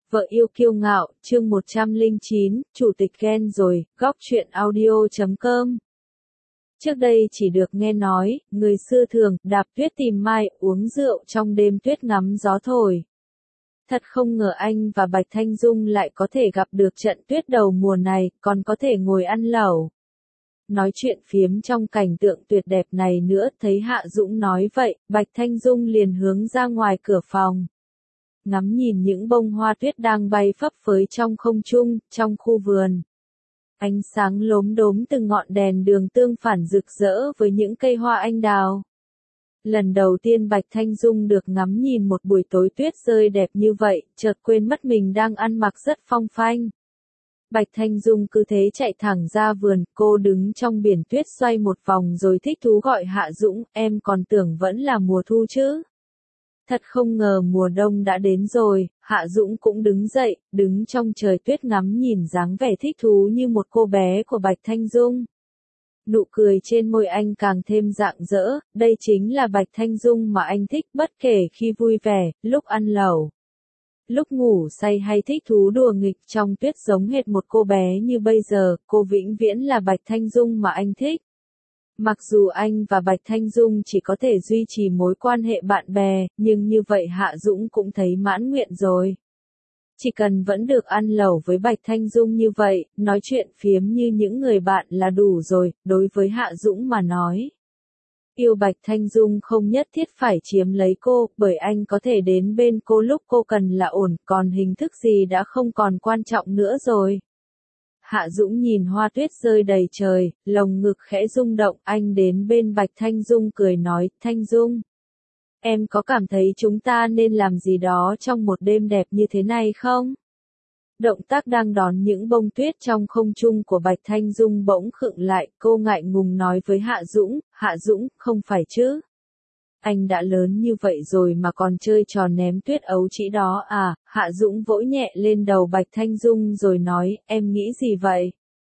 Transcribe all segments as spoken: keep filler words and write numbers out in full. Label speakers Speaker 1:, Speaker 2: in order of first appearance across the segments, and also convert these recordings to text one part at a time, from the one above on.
Speaker 1: Vợ yêu kiêu ngạo, chương một trăm lẻ chín, chủ tịch ghen rồi, góc truyện audio chấm com. Trước đây chỉ được nghe nói, người xưa thường đạp tuyết tìm mai, uống rượu trong đêm tuyết ngắm gió thổi. Thật không ngờ anh và Bạch Thanh Dung lại có thể gặp được trận tuyết đầu mùa này, còn có thể ngồi ăn lẩu. Nói chuyện phiếm trong cảnh tượng tuyệt đẹp này nữa, thấy Hạ Dũng nói vậy, Bạch Thanh Dung liền hướng ra ngoài cửa phòng. Ngắm nhìn những bông hoa tuyết đang bay phấp phới trong không trung, trong khu vườn. Ánh sáng lốm đốm từ ngọn đèn đường tương phản rực rỡ với những cây hoa anh đào. Lần đầu tiên Bạch Thanh Dung được ngắm nhìn một buổi tối tuyết rơi đẹp như vậy, chợt quên mất mình đang ăn mặc rất phong phanh. Bạch Thanh Dung cứ thế chạy thẳng ra vườn, cô đứng trong biển tuyết xoay một vòng rồi thích thú gọi Hạ Dũng, em còn tưởng vẫn là mùa thu chứ. Thật không ngờ mùa đông đã đến rồi, Hạ Dũng cũng đứng dậy, đứng trong trời tuyết ngắm nhìn dáng vẻ thích thú như một cô bé của Bạch Thanh Dung. Nụ cười trên môi anh càng thêm rạng rỡ, đây chính là Bạch Thanh Dung mà anh thích bất kể khi vui vẻ, lúc ăn lẩu. Lúc ngủ say hay thích thú đùa nghịch trong tuyết giống hệt một cô bé như bây giờ, cô vĩnh viễn là Bạch Thanh Dung mà anh thích. Mặc dù anh và Bạch Thanh Dung chỉ có thể duy trì mối quan hệ bạn bè, nhưng như vậy Hạ Dũng cũng thấy mãn nguyện rồi. Chỉ cần vẫn được ăn lẩu với Bạch Thanh Dung như vậy, nói chuyện phiếm như những người bạn là đủ rồi, đối với Hạ Dũng mà nói. Yêu Bạch Thanh Dung không nhất thiết phải chiếm lấy cô, bởi anh có thể đến bên cô lúc cô cần là ổn, còn hình thức gì đã không còn quan trọng nữa rồi. Hạ Dũng nhìn hoa tuyết rơi đầy trời, lồng ngực khẽ rung động, anh đến bên Bạch Thanh Dung cười nói, Thanh Dung. Em có cảm thấy chúng ta nên làm gì đó trong một đêm đẹp như thế này không? Động tác đang đón những bông tuyết trong không trung của Bạch Thanh Dung bỗng khựng lại, cô ngại ngùng nói với Hạ Dũng, Hạ Dũng, không phải chứ? Anh đã lớn như vậy rồi mà còn chơi trò ném tuyết ấu trĩ đó à? Hạ Dũng vỗ nhẹ lên đầu Bạch Thanh Dung rồi nói, em nghĩ gì vậy?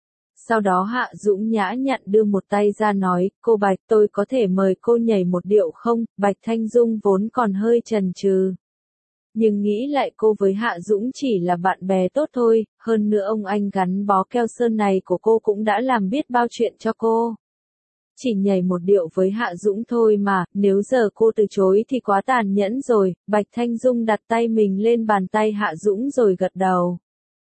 Speaker 1: Sau đó Hạ Dũng nhã nhặn đưa một tay ra nói, cô Bạch, tôi có thể mời cô nhảy một điệu không? Bạch Thanh Dung vốn còn hơi chần chừ. Nhưng nghĩ lại cô với Hạ Dũng chỉ là bạn bè tốt thôi, hơn nữa ông anh gắn bó keo sơn này của cô cũng đã làm biết bao chuyện cho cô. Chỉ nhảy một điệu với Hạ Dũng thôi mà, nếu giờ cô từ chối thì quá tàn nhẫn rồi. Bạch Thanh Dung đặt tay mình lên bàn tay Hạ Dũng rồi gật đầu.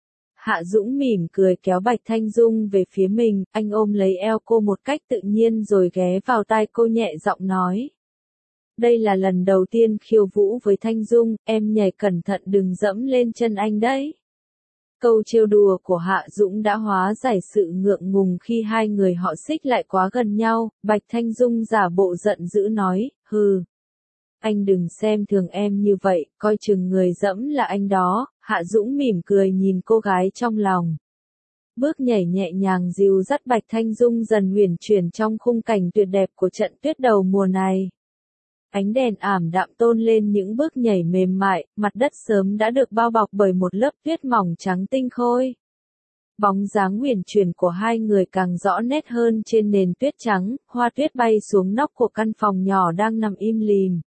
Speaker 1: Hạ Dũng mỉm cười kéo Bạch Thanh Dung về phía mình, anh ôm lấy eo cô một cách tự nhiên rồi ghé vào tai cô nhẹ giọng nói. Đây là lần đầu tiên khiêu vũ với Thanh Dung, em nhảy cẩn thận đừng dẫm lên chân anh đấy. Câu trêu đùa của Hạ Dũng đã hóa giải sự ngượng ngùng khi hai người họ xích lại quá gần nhau, Bạch Thanh Dung giả bộ giận dữ nói, hừ. Anh đừng xem thường em như vậy, coi chừng người dẫm là anh đó. Hạ Dũng mỉm cười nhìn cô gái trong lòng. Bước nhảy nhẹ nhàng dìu dắt Bạch Thanh Dung dần uyển chuyển trong khung cảnh tuyệt đẹp của trận tuyết đầu mùa này. Ánh đèn ảm đạm tôn lên những bước nhảy mềm mại, mặt đất sớm đã được bao bọc bởi một lớp tuyết mỏng trắng tinh khôi. Bóng dáng uyển chuyển của hai người càng rõ nét hơn trên nền tuyết trắng, hoa tuyết bay xuống nóc của căn phòng nhỏ đang nằm im lìm.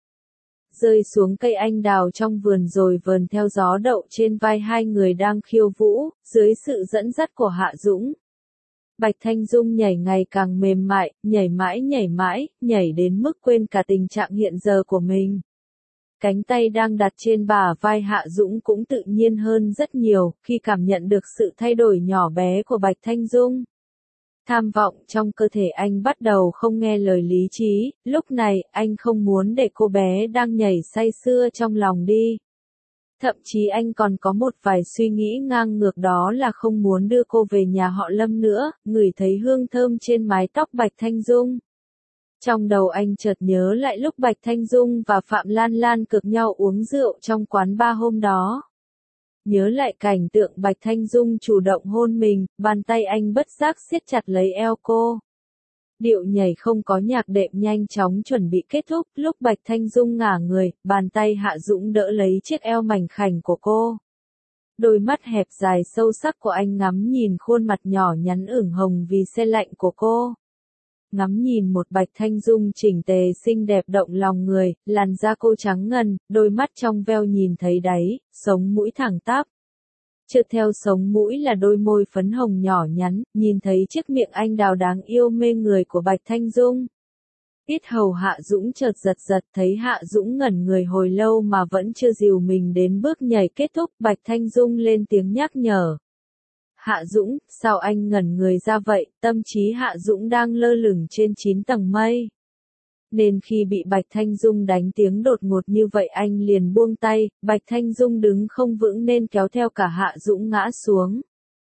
Speaker 1: Rơi xuống cây anh đào trong vườn rồi vờn theo gió đậu trên vai hai người đang khiêu vũ, dưới sự dẫn dắt của Hạ Dũng. Bạch Thanh Dung nhảy ngày càng mềm mại, nhảy mãi nhảy mãi, nhảy đến mức quên cả tình trạng hiện giờ của mình. Cánh tay đang đặt trên bả vai Hạ Dũng cũng tự nhiên hơn rất nhiều, khi cảm nhận được sự thay đổi nhỏ bé của Bạch Thanh Dung. Tham vọng trong cơ thể anh bắt đầu không nghe lời lý trí, lúc này anh không muốn để cô bé đang nhảy say sưa trong lòng đi. Thậm chí anh còn có một vài suy nghĩ ngang ngược, đó là không muốn đưa cô về nhà họ Lâm nữa, ngửi thấy hương thơm trên mái tóc Bạch Thanh Dung. Trong đầu anh chợt nhớ lại lúc Bạch Thanh Dung và Phạm Lan Lan cược nhau uống rượu trong quán bar hôm đó. Nhớ lại cảnh tượng Bạch Thanh Dung chủ động hôn mình, bàn tay anh bất giác siết chặt lấy eo cô. Điệu nhảy không có nhạc đệm nhanh chóng chuẩn bị kết thúc, lúc Bạch Thanh Dung ngả người, bàn tay Hạ Dũng đỡ lấy chiếc eo mảnh khảnh của cô. Đôi mắt hẹp dài sâu sắc của anh ngắm nhìn khuôn mặt nhỏ nhắn ửng hồng vì se lạnh của cô. Ngắm nhìn một Bạch Thanh Dung chỉnh tề xinh đẹp động lòng người, làn da cô trắng ngần, đôi mắt trong veo nhìn thấy đáy, sống mũi thẳng tắp. Trượt theo sống mũi là đôi môi phấn hồng nhỏ nhắn, nhìn thấy chiếc miệng anh đào đáng yêu mê người của Bạch Thanh Dung. Yết hầu Hạ Dũng chợt giật giật, thấy Hạ Dũng ngẩn người hồi lâu mà vẫn chưa dìu mình đến bước nhảy kết thúc, Bạch Thanh Dung lên tiếng nhắc nhở. Hạ Dũng, sao anh ngẩn người ra vậy? Tâm trí Hạ Dũng đang lơ lửng trên chín tầng mây. Nên khi bị Bạch Thanh Dung đánh tiếng đột ngột như vậy anh liền buông tay, Bạch Thanh Dung đứng không vững nên kéo theo cả Hạ Dũng ngã xuống.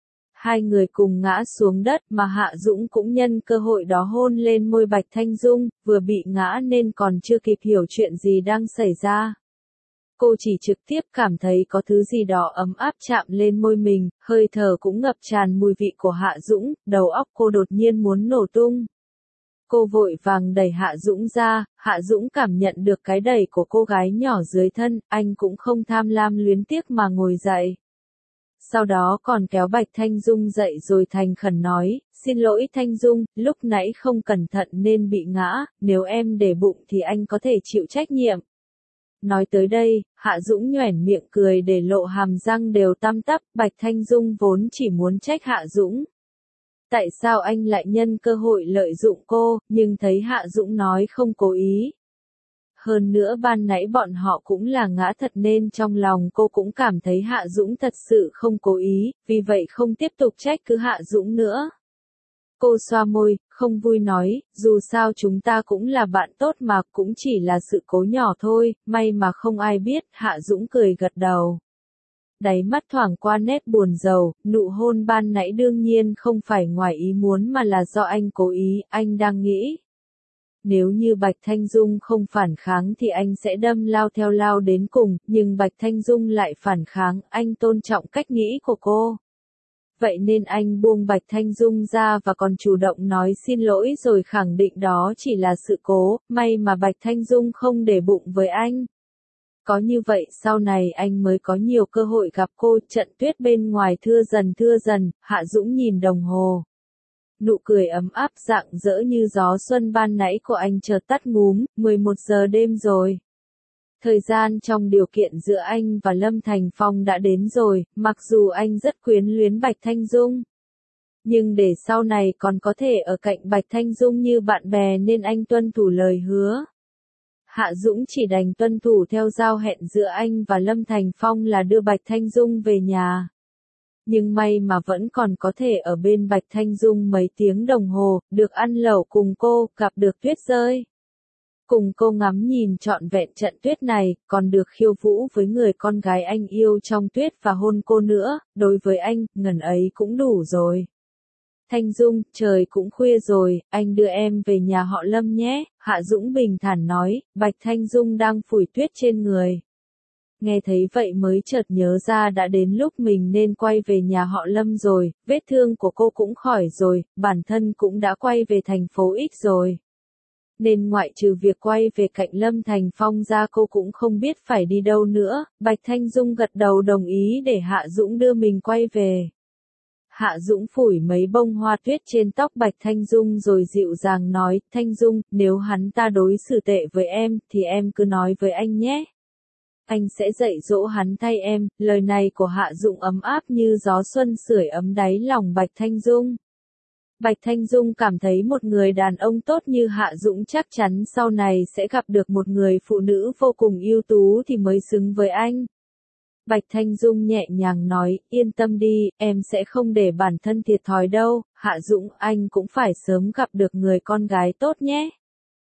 Speaker 1: Hai người cùng ngã xuống đất mà Hạ Dũng cũng nhân cơ hội đó hôn lên môi Bạch Thanh Dung, vừa bị ngã nên còn chưa kịp hiểu chuyện gì đang xảy ra. Cô chỉ trực tiếp cảm thấy có thứ gì đó ấm áp chạm lên môi mình, hơi thở cũng ngập tràn mùi vị của Hạ Dũng, đầu óc cô đột nhiên muốn nổ tung. Cô vội vàng đẩy Hạ Dũng ra, Hạ Dũng cảm nhận được cái đẩy của cô gái nhỏ dưới thân, anh cũng không tham lam luyến tiếc mà ngồi dậy. Sau đó còn kéo Bạch Thanh Dung dậy rồi thành khẩn nói, xin lỗi Thanh Dung, lúc nãy không cẩn thận nên bị ngã, nếu em để bụng thì anh có thể chịu trách nhiệm. Nói tới đây, Hạ Dũng nhoẻn miệng cười để lộ hàm răng đều tăm tắp, Bạch Thanh Dung vốn chỉ muốn trách Hạ Dũng. Tại sao anh lại nhân cơ hội lợi dụng cô, nhưng thấy Hạ Dũng nói không cố ý. Hơn nữa ban nãy bọn họ cũng là ngã thật nên trong lòng cô cũng cảm thấy Hạ Dũng thật sự không cố ý, vì vậy không tiếp tục trách cứ Hạ Dũng nữa. Cô xoa môi, không vui nói, dù sao chúng ta cũng là bạn tốt mà, cũng chỉ là sự cố nhỏ thôi, may mà không ai biết, Hạ Dũng cười gật đầu. Đáy mắt thoảng qua nét buồn rầu, nụ hôn ban nãy đương nhiên không phải ngoài ý muốn mà là do anh cố ý, anh đang nghĩ. Nếu như Bạch Thanh Dung không phản kháng thì anh sẽ đâm lao theo lao đến cùng, nhưng Bạch Thanh Dung lại phản kháng, anh tôn trọng cách nghĩ của cô. Vậy nên anh buông Bạch Thanh Dung ra và còn chủ động nói xin lỗi rồi khẳng định đó chỉ là sự cố, may mà Bạch Thanh Dung không để bụng với anh. Có như vậy sau này anh mới có nhiều cơ hội gặp cô, trận tuyết bên ngoài thưa dần thưa dần, Hạ Dũng nhìn đồng hồ. Nụ cười ấm áp rạng rỡ như gió xuân ban nãy của anh chợt tắt ngúm, mười một giờ đêm rồi. Thời gian trong điều kiện giữa anh và Lâm Thành Phong đã đến rồi, mặc dù anh rất quyến luyến Bạch Thanh Dung. Nhưng để sau này còn có thể ở cạnh Bạch Thanh Dung như bạn bè nên anh tuân thủ lời hứa. Hạ Dũng chỉ đành tuân thủ theo giao hẹn giữa anh và Lâm Thành Phong là đưa Bạch Thanh Dung về nhà. Nhưng may mà vẫn còn có thể ở bên Bạch Thanh Dung mấy tiếng đồng hồ, được ăn lẩu cùng cô, gặp được tuyết rơi. Cùng cô ngắm nhìn trọn vẹn trận tuyết này, còn được khiêu vũ với người con gái anh yêu trong tuyết và hôn cô nữa, đối với anh, ngần ấy cũng đủ rồi. Thanh Dung, trời cũng khuya rồi, anh đưa em về nhà họ Lâm nhé, Hạ Dũng bình thản nói, Bạch Thanh Dung đang phủi tuyết trên người. Nghe thấy vậy mới chợt nhớ ra đã đến lúc mình nên quay về nhà họ Lâm rồi, vết thương của cô cũng khỏi rồi, bản thân cũng đã quay về thành phố X rồi. Nên ngoại trừ việc quay về cạnh Lâm Thành Phong ra cô cũng không biết phải đi đâu nữa, Bạch Thanh Dung gật đầu đồng ý để Hạ Dũng đưa mình quay về. Hạ Dũng phủi mấy bông hoa tuyết trên tóc Bạch Thanh Dung rồi dịu dàng nói, Thanh Dung, nếu hắn ta đối xử tệ với em, thì em cứ nói với anh nhé. Anh sẽ dạy dỗ hắn thay em, lời này của Hạ Dũng ấm áp như gió xuân sưởi ấm đáy lòng Bạch Thanh Dung. Bạch Thanh Dung cảm thấy một người đàn ông tốt như Hạ Dũng chắc chắn sau này sẽ gặp được một người phụ nữ vô cùng ưu tú thì mới xứng với anh. Bạch Thanh Dung nhẹ nhàng nói, yên tâm đi, em sẽ không để bản thân thiệt thòi đâu, Hạ Dũng, anh cũng phải sớm gặp được người con gái tốt nhé.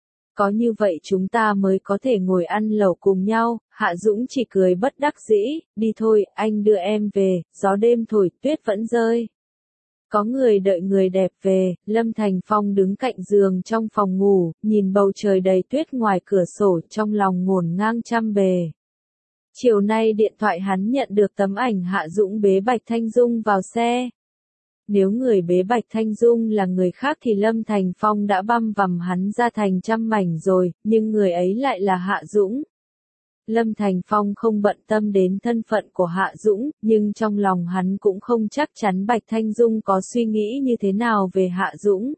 Speaker 1: Có như vậy chúng ta mới có thể ngồi ăn lẩu cùng nhau, Hạ Dũng chỉ cười bất đắc dĩ, đi thôi, anh đưa em về, gió đêm thổi, tuyết vẫn rơi. Có người đợi người đẹp về, Lâm Thành Phong đứng cạnh giường trong phòng ngủ, nhìn bầu trời đầy tuyết ngoài cửa sổ trong lòng ngổn ngang trăm bề. Chiều nay điện thoại hắn nhận được tấm ảnh Hạ Dũng bế Bạch Thanh Dung vào xe. Nếu người bế Bạch Thanh Dung là người khác thì Lâm Thành Phong đã băm vằm hắn ra thành trăm mảnh rồi, nhưng người ấy lại là Hạ Dũng. Lâm Thành Phong không bận tâm đến thân phận của Hạ Dũng, nhưng trong lòng hắn cũng không chắc chắn Bạch Thanh Dung có suy nghĩ như thế nào về Hạ Dũng.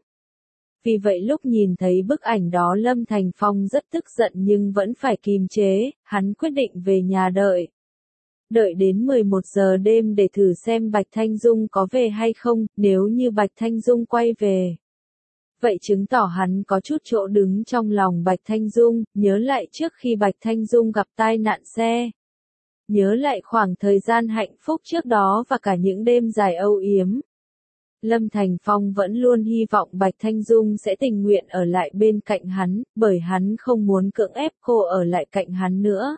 Speaker 1: Vì vậy lúc nhìn thấy bức ảnh đó Lâm Thành Phong rất tức giận nhưng vẫn phải kìm chế, hắn quyết định về nhà đợi. Đợi đến mười một giờ đêm để thử xem Bạch Thanh Dung có về hay không, nếu như Bạch Thanh Dung quay về. Vậy chứng tỏ hắn có chút chỗ đứng trong lòng Bạch Thanh Dung, nhớ lại trước khi Bạch Thanh Dung gặp tai nạn xe. Nhớ lại khoảng thời gian hạnh phúc trước đó và cả những đêm dài âu yếm. Lâm Thành Phong vẫn luôn hy vọng Bạch Thanh Dung sẽ tình nguyện ở lại bên cạnh hắn, bởi hắn không muốn cưỡng ép cô ở lại cạnh hắn nữa.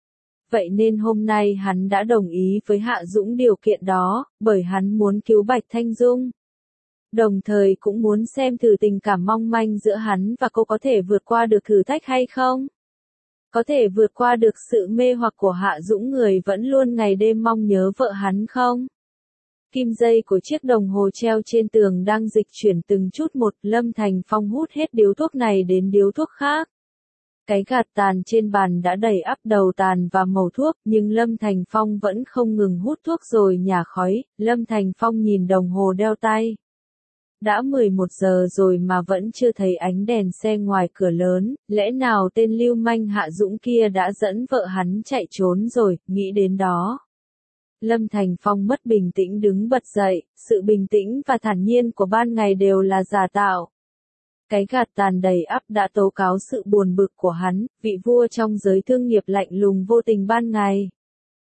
Speaker 1: Vậy nên hôm nay hắn đã đồng ý với Hạ Dũng điều kiện đó, bởi hắn muốn cứu Bạch Thanh Dung. Đồng thời cũng muốn xem thử tình cảm mong manh giữa hắn và cô có thể vượt qua được thử thách hay không. Có thể vượt qua được sự mê hoặc của Hạ Dũng người vẫn luôn ngày đêm mong nhớ vợ hắn không? Kim dây của chiếc đồng hồ treo trên tường đang dịch chuyển từng chút một, Lâm Thành Phong hút hết điếu thuốc này đến điếu thuốc khác. Cái gạt tàn trên bàn đã đầy ắp đầu tàn và màu thuốc, nhưng Lâm Thành Phong vẫn không ngừng hút thuốc rồi nhả khói. Lâm Thành Phong nhìn đồng hồ đeo tay. Đã mười một giờ rồi mà vẫn chưa thấy ánh đèn xe ngoài cửa lớn, lẽ nào tên lưu manh Hạ Dũng kia đã dẫn vợ hắn chạy trốn rồi, nghĩ đến đó. Lâm Thành Phong mất bình tĩnh đứng bật dậy, sự bình tĩnh và thản nhiên của ban ngày đều là giả tạo. Cái gạt tàn đầy ắp đã tố cáo sự buồn bực của hắn, vị vua trong giới thương nghiệp lạnh lùng vô tình ban ngày.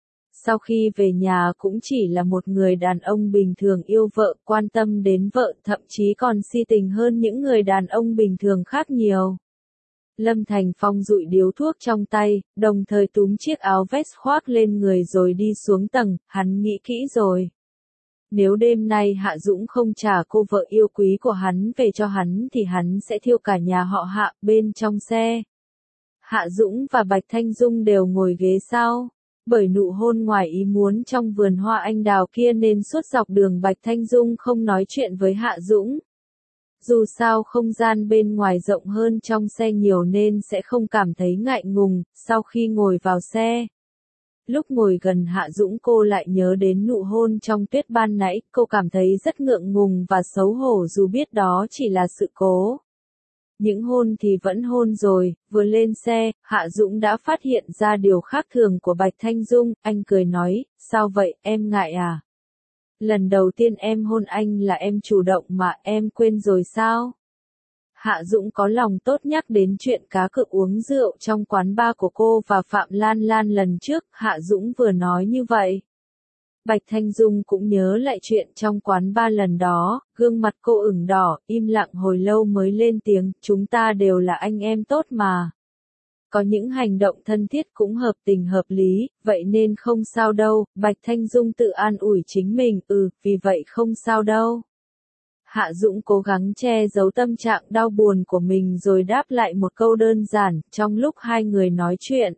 Speaker 1: Sau khi về nhà cũng chỉ là một người đàn ông bình thường yêu vợ, quan tâm đến vợ, thậm chí còn si tình hơn những người đàn ông bình thường khác nhiều. Lâm Thành Phong dụi điếu thuốc trong tay, đồng thời túm chiếc áo vest khoác lên người rồi đi xuống tầng, hắn nghĩ kỹ rồi. Nếu đêm nay Hạ Dũng không trả cô vợ yêu quý của hắn về cho hắn thì hắn sẽ thiêu cả nhà họ Hạ. Bên trong xe, Hạ Dũng và Bạch Thanh Dung đều ngồi ghế sau. Bởi nụ hôn ngoài ý muốn trong vườn hoa anh đào kia nên suốt dọc đường Bạch Thanh Dung không nói chuyện với Hạ Dũng. Dù sao không gian bên ngoài rộng hơn trong xe nhiều nên sẽ không cảm thấy ngại ngùng. Sau khi ngồi vào xe, lúc ngồi gần Hạ Dũng cô lại nhớ đến nụ hôn trong tuyết ban nãy, cô cảm thấy rất ngượng ngùng và xấu hổ dù biết đó chỉ là sự cố. Những hôn thì vẫn hôn rồi, vừa lên xe, Hạ Dũng đã phát hiện ra điều khác thường của Bạch Thanh Dung, anh cười nói, sao vậy, em ngại à? Lần đầu tiên em hôn anh là em chủ động mà, em quên rồi sao? Hạ Dũng có lòng tốt nhắc đến chuyện cá cược uống rượu trong quán bar của cô và Phạm Lan Lan lần trước, Hạ Dũng vừa nói như vậy. Bạch Thanh Dung cũng nhớ lại chuyện trong quán bar lần đó, gương mặt cô ửng đỏ, im lặng hồi lâu mới lên tiếng, chúng ta đều là anh em tốt mà. Có những hành động thân thiết cũng hợp tình hợp lý, vậy nên không sao đâu, Bạch Thanh Dung tự an ủi chính mình, ừ, vì vậy không sao đâu. Hạ Dũng cố gắng che giấu tâm trạng đau buồn của mình rồi đáp lại một câu đơn giản, trong lúc hai người nói chuyện.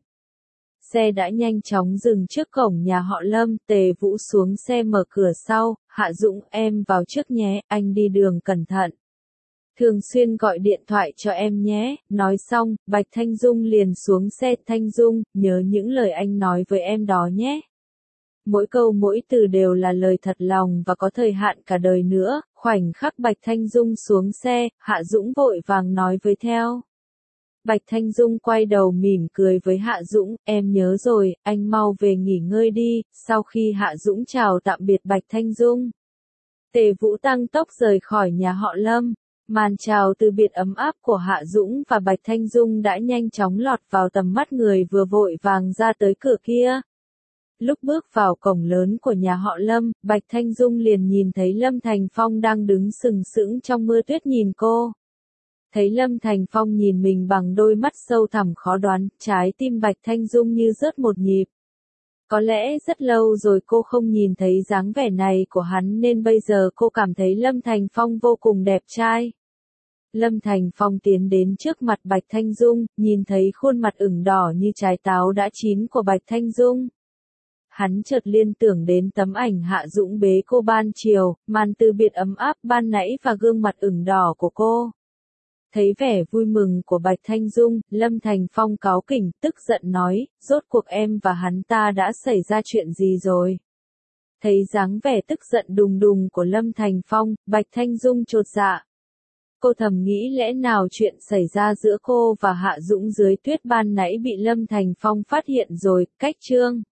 Speaker 1: Xe đã nhanh chóng dừng trước cổng nhà họ Lâm, Tề Vũ xuống xe mở cửa sau, Hạ Dũng em vào trước nhé, anh đi đường cẩn thận. Thường xuyên gọi điện thoại cho em nhé, nói xong, Bạch Thanh Dung liền xuống xe. Thanh Dung, nhớ những lời anh nói với em đó nhé. Mỗi câu mỗi từ đều là lời thật lòng và có thời hạn cả đời nữa. Khoảnh khắc Bạch Thanh Dung xuống xe, Hạ Dũng vội vàng nói với theo. Bạch Thanh Dung quay đầu mỉm cười với Hạ Dũng, em nhớ rồi, anh mau về nghỉ ngơi đi. Sau khi Hạ Dũng chào tạm biệt Bạch Thanh Dung, Tề Vũ tăng tốc rời khỏi nhà họ Lâm. Màn chào từ biệt ấm áp của Hạ Dũng và Bạch Thanh Dung đã nhanh chóng lọt vào tầm mắt người vừa vội vàng ra tới cửa kia. Lúc bước vào cổng lớn của nhà họ Lâm, Bạch Thanh Dung liền nhìn thấy Lâm Thành Phong đang đứng sừng sững trong mưa tuyết nhìn cô. Thấy Lâm Thành Phong nhìn mình bằng đôi mắt sâu thẳm khó đoán, trái tim Bạch Thanh Dung như rớt một nhịp. Có lẽ rất lâu rồi cô không nhìn thấy dáng vẻ này của hắn nên bây giờ cô cảm thấy Lâm Thành Phong vô cùng đẹp trai. Lâm Thành Phong tiến đến trước mặt Bạch Thanh Dung, nhìn thấy khuôn mặt ửng đỏ như trái táo đã chín của Bạch Thanh Dung. Hắn chợt liên tưởng đến tấm ảnh Hạ Dũng bế cô ban chiều, màn từ biệt ấm áp ban nãy và gương mặt ửng đỏ của cô. Thấy vẻ vui mừng của Bạch Thanh Dung, Lâm Thành Phong cáu kỉnh, tức giận nói, rốt cuộc em và hắn ta đã xảy ra chuyện gì rồi? Thấy dáng vẻ tức giận đùng đùng của Lâm Thành Phong, Bạch Thanh Dung chột dạ. Cô thầm nghĩ lẽ nào chuyện xảy ra giữa cô và Hạ Dũng dưới tuyết ban nãy bị Lâm Thành Phong phát hiện rồi, cách chương.